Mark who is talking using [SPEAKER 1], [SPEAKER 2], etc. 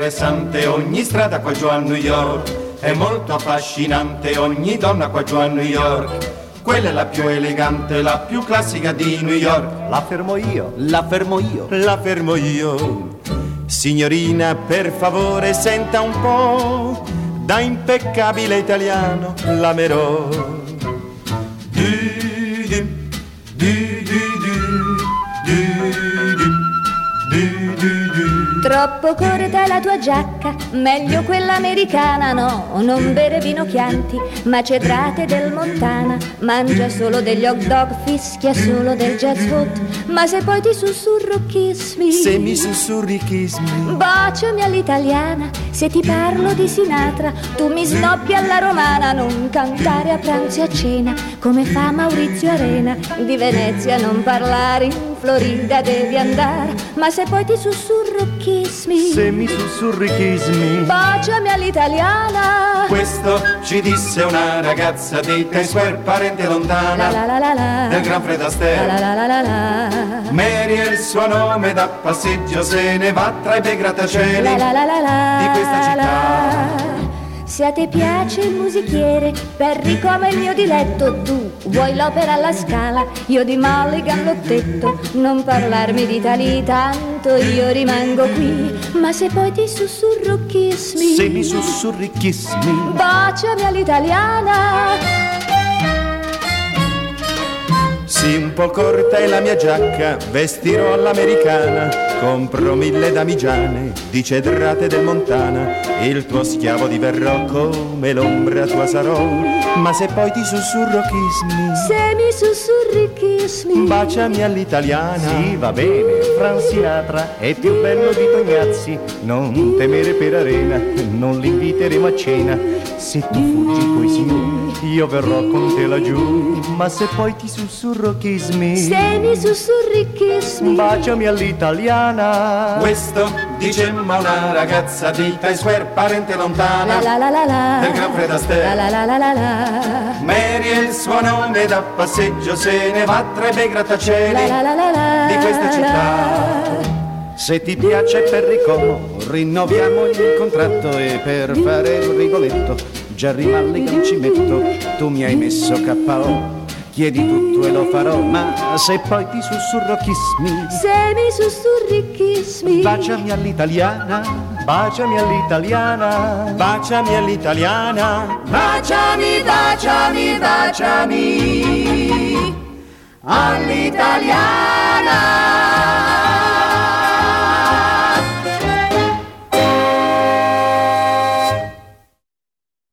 [SPEAKER 1] interessante ogni strada qua giù a New York, è molto affascinante ogni donna qua giù a New York. Quella è la più elegante, la più classica di New York.
[SPEAKER 2] La fermo io,
[SPEAKER 1] la fermo io, la fermo io. Signorina, per favore, senta un po', da impeccabile italiano l'amerò.
[SPEAKER 3] Troppo corta è la tua giacca, meglio quella americana, no, non bere vino Chianti, ma cedrate del Montana, mangia solo degli hot dog, fischia solo del jazz foot, ma se poi ti sussurro kiss me,
[SPEAKER 1] se mi sussurri kiss me,
[SPEAKER 3] baciami all'italiana, se ti parlo di Sinatra, tu mi snobbi alla romana, non cantare a pranzo e a cena, come fa Maurizio Arena, di Venezia non parlare, in Florida devi andare, ma se poi ti sussurro kiss me,
[SPEAKER 2] se mi sussurri kiss me,
[SPEAKER 3] baciami all'italiana.
[SPEAKER 1] Questo ci disse una ragazza di Times Square, parente lontana del gran Fred Astaire. Mary è il suo nome, da passeggio se ne va tra i bei grattacieli di questa città.
[SPEAKER 3] Se a te piace il musichiere, Perry come il mio diletto, tu vuoi l'opera alla Scala, io di Mulligan l'ho detto, non parlarmi di Italia tanto, io rimango qui, ma se poi ti sussurro kiss me,
[SPEAKER 2] se mi sussurri kiss me,
[SPEAKER 3] baciami all'italiana.
[SPEAKER 1] Sì, un po' corta è la mia giacca, vestirò all'americana, compro 1000 damigiane di cedrate del Montana, il tuo schiavo diverrò, come l'ombra tua sarò, ma se poi ti sussurro kiss me,
[SPEAKER 3] se mi sussurri kiss me,
[SPEAKER 1] baciami all'italiana.
[SPEAKER 2] Sì, va bene, Frank Sinatra è più bello di Tognazzi, non temere per Arena, non l'inviteremo a cena, se tu fuggi coi signori io verrò con te laggiù, ma se poi ti sussurro kiss me,
[SPEAKER 3] se mi sussurri kiss me,
[SPEAKER 2] baciami all'italiana.
[SPEAKER 1] Questo dicemmo una ragazza di Times Square, parente lontana del gran Fred Astaire. Mary è il suo nome, da passeggio se ne va tra i bei grattacieli di questa città.
[SPEAKER 2] Se ti piace Perry Como, rinnoviamo il contratto e per fare il rigoletto, Jerry Mulligan ci metto, tu mi hai messo KO. Chiedi tutto e lo farò, ma se poi ti sussurro kiss me,
[SPEAKER 3] se mi sussurri kiss me,
[SPEAKER 2] baciami all'italiana, baciami all'italiana,
[SPEAKER 1] baciami all'italiana,
[SPEAKER 3] baciami, baciami, baciami all'italiana.